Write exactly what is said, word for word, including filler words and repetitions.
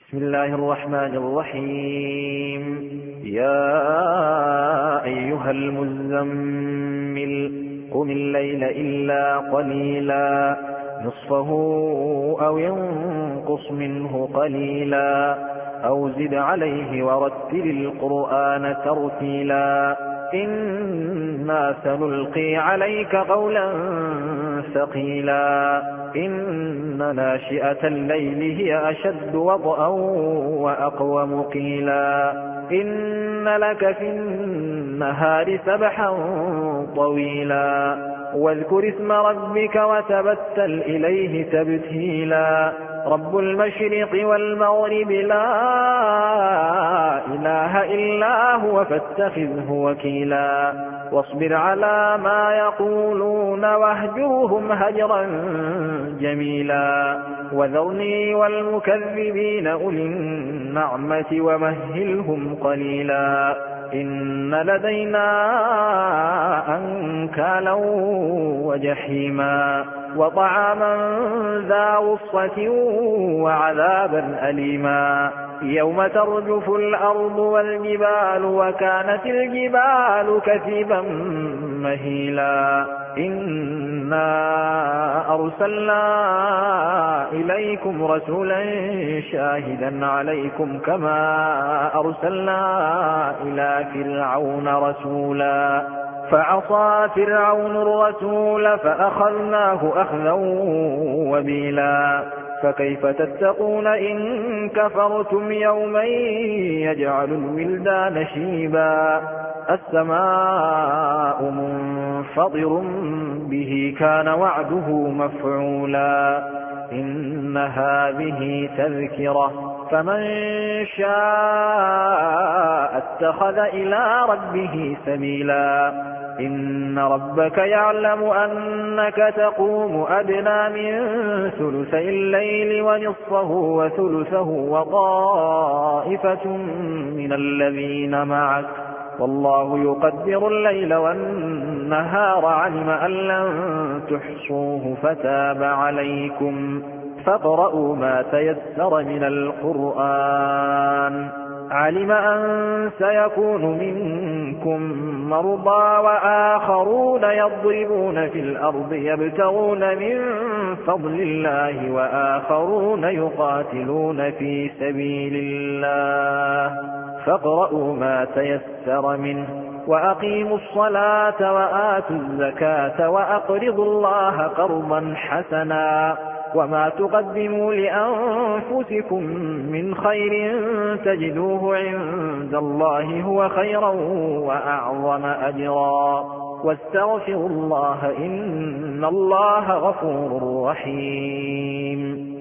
بسم الله الرحمن الرحيم. يا أيها المزمل قم الليل إلا قليلا نصفه أو ينقص منه قليلا أو زد عليه ورتل القرآن ترتيلا إنا سنلقي عليك قولا ثقيلا إن ناشئة الليل هي أشد وطئا وأقوم قيلا إن لك في النهار سبحا طويلا واذكر اسم ربك وتبتل إليه تبتيلا رب المشرق والمغرب لا إله إلا هو فاتخذه وكيلا واصبر على ما يقولون واهجرهم هجرا جميلا وذرني والمكذبين أولي النعمة ومهلهم قليلا إن لدينا أنكالا وجحيما وطعاما ذا غصة وعذابا أليما يوم ترجف الأرض والجبال وكانت الجبال كثيبا مهيلا إنا أرسلنا إليكم رسولا شاهدا عليكم كما أرسلنا إلى فرعون رسولا فعصى فرعون الرسول فأخذناه أخذا وبيلا فكيف تتقون إن كفرتم يوما يجعل الولدان شيبا السماء منفطر به كان وعده مفعولا إن هذه تذكرة فمن شاء اتخذ إلى ربه سبيلا إن ربك يعلم أنك تقوم أدنى من ثلثي الليل ونصفه وثلثه وطائفة من الذين معك والله يقدر الليل والنهار علم أن لن تحصوه فتاب عليكم فاقرؤوا ما تيسر من القرآن علم أن سيكون منكم مرضى وآخرون يضربون في الأرض يبتغون من فضل الله وآخرون يقاتلون في سبيل الله فاقرؤوا ما تيسر منه وأقيموا الصلاة وآتوا الزكاة وأقرضوا الله قرضا حسنا وما تقدموا لأنفسكم من خير تجدوه عند الله هو خيرا وأعظم أجرا واستغفروا الله إن الله غفور رحيم.